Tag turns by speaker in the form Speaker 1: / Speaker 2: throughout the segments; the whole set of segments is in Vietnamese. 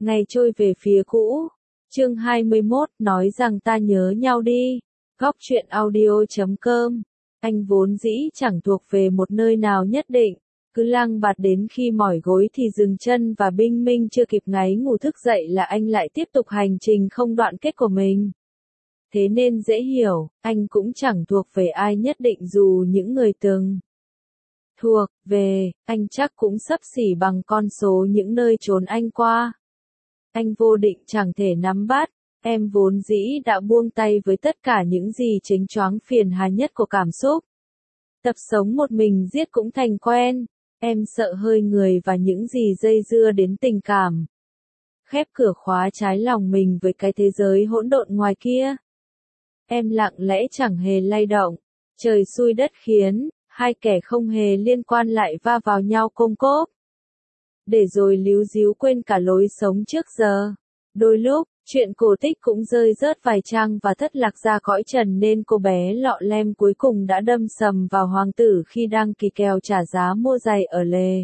Speaker 1: ngày trôi về phía cũ. Chương 21, nói rằng ta nhớ nhau đi. Góc truyện audio.com. Anh vốn dĩ chẳng thuộc về một nơi nào nhất định, cứ lang bạt đến khi mỏi gối thì dừng chân, và bình minh chưa kịp ngáy ngủ thức dậy là anh lại tiếp tục hành trình không đoạn kết của mình. Thế nên dễ hiểu, anh cũng chẳng thuộc về ai nhất định, dù những người từng thuộc về, anh chắc cũng xấp xỉ bằng con số những nơi chốn anh qua. Anh vô định chẳng thể nắm bắt, em vốn dĩ đã buông tay với tất cả những gì chênh choáng phiền hà nhất của cảm xúc. Tập sống một mình riết cũng thành quen, em sợ hơi người và những gì dây dưa đến tình cảm. Khép cửa khóa trái lòng mình với cái thế giới hỗn độn ngoài kia. Em lặng lẽ chẳng hề lay động, trời xui đất khiến, hai kẻ không hề liên quan lại va vào nhau côm cốp. Để rồi líu díu quên cả lối sống trước giờ. Đôi lúc, chuyện cổ tích cũng rơi rớt vài trang và thất lạc ra cõi trần, nên cô bé lọ lem cuối cùng đã đâm sầm vào hoàng tử khi đang kỳ kèo trả giá mua giày ở lề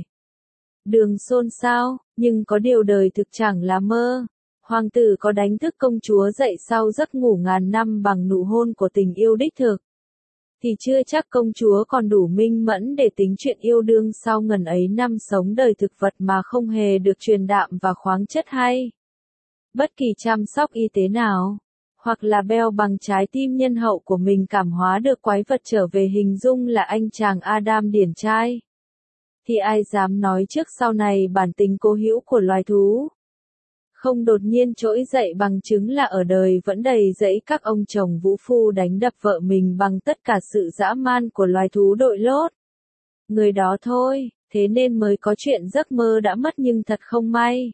Speaker 1: đường xôn xao. Nhưng có điều đời thực chẳng là mơ. Hoàng tử có đánh thức công chúa dậy sau giấc ngủ ngàn năm bằng nụ hôn của tình yêu đích thực, thì chưa chắc công chúa còn đủ minh mẫn để tính chuyện yêu đương sau ngần ấy năm sống đời thực vật mà không hề được truyền đạm và khoáng chất hay bất kỳ chăm sóc y tế nào, hoặc là beo bằng trái tim nhân hậu của mình cảm hóa được quái vật trở về hình dung là anh chàng Adam điển trai. Thì ai dám nói trước sau này bản tính cố hữu của loài thú không đột nhiên trỗi dậy, bằng chứng là ở đời vẫn đầy rẫy các ông chồng vũ phu đánh đập vợ mình bằng tất cả sự dã man của loài thú đội lốt. Người đó thôi, thế nên mới có chuyện giấc mơ đã mất nhưng thật không may.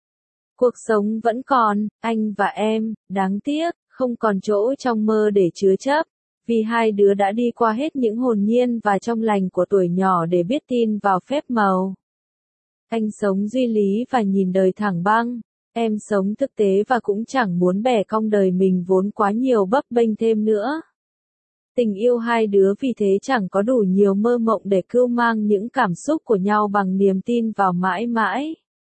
Speaker 1: Cuộc sống vẫn còn, anh và em, đáng tiếc, không còn chỗ trong mơ để chứa chấp, vì hai đứa đã đi qua hết những hồn nhiên và trong lành của tuổi nhỏ để biết tin vào phép màu. Anh sống duy lý và nhìn đời thẳng băng. Em sống thực tế và cũng chẳng muốn bẻ cong đời mình vốn quá nhiều bấp bênh thêm nữa. Tình yêu hai đứa vì thế chẳng có đủ nhiều mơ mộng để cưu mang những cảm xúc của nhau bằng niềm tin vào mãi mãi.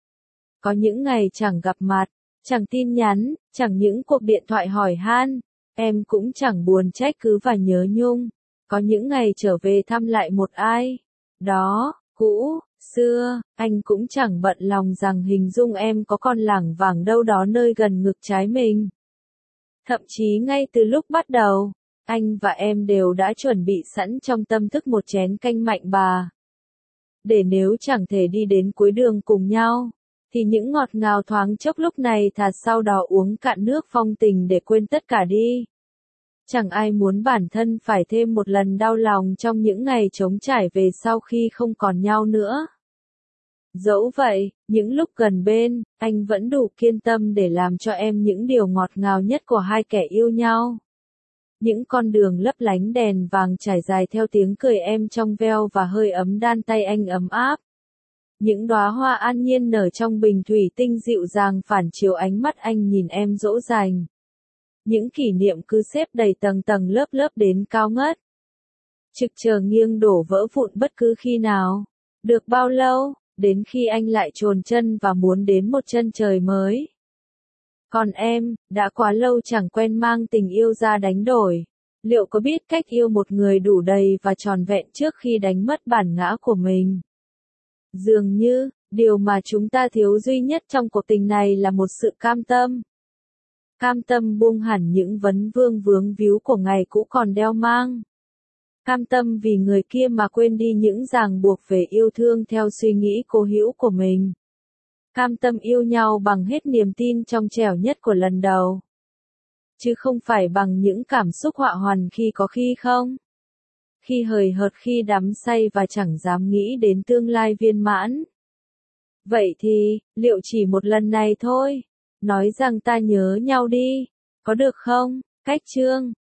Speaker 1: Có những ngày chẳng gặp mặt, chẳng tin nhắn, chẳng những cuộc điện thoại hỏi han, em cũng chẳng buồn trách cứ và nhớ nhung. Có những ngày trở về thăm lại một ai đó cũ xưa, anh cũng chẳng bận lòng rằng hình dung em có còn lảng vảng đâu đó nơi gần ngực trái mình. Thậm chí ngay từ lúc bắt đầu, anh và em đều đã chuẩn bị sẵn trong tâm thức một chén canh mạnh bà. Để nếu chẳng thể đi đến cuối đường cùng nhau, thì những ngọt ngào thoáng chốc lúc này thà sau đó uống cạn nước phong tình để quên tất cả đi. Chẳng ai muốn bản thân phải thêm một lần đau lòng trong những ngày trống trải về sau khi không còn nhau nữa. Dẫu vậy, những lúc gần bên, anh vẫn đủ kiên tâm để làm cho em những điều ngọt ngào nhất của hai kẻ yêu nhau. Những con đường lấp lánh đèn vàng trải dài theo tiếng cười em trong veo và hơi ấm đan tay anh ấm áp. Những đóa hoa an nhiên nở trong bình thủy tinh dịu dàng phản chiếu ánh mắt anh nhìn em dỗ dành. Những kỷ niệm cứ xếp đầy tầng tầng lớp lớp đến cao ngất, trực chờ nghiêng đổ vỡ vụn bất cứ khi nào. Được bao lâu, đến khi anh lại chồn chân và muốn đến một chân trời mới. Còn em, đã quá lâu chẳng quen mang tình yêu ra đánh đổi. Liệu có biết cách yêu một người đủ đầy và tròn vẹn trước khi đánh mất bản ngã của mình? Dường như, điều mà chúng ta thiếu duy nhất trong cuộc tình này là một sự cam tâm. Cam tâm buông hẳn những vấn vương vướng víu của ngày cũ còn đeo mang. Cam tâm vì người kia mà quên đi những ràng buộc về yêu thương theo suy nghĩ cố hữu của mình. Cam tâm yêu nhau bằng hết niềm tin trong trẻo nhất của lần đầu. Chứ không phải bằng những cảm xúc họa hoàn khi có khi không. Khi hời hợt, khi đắm say và chẳng dám nghĩ đến tương lai viên mãn. Vậy thì, liệu chỉ một lần này thôi, nói rằng ta nhớ nhau đi, có được không? Cách chương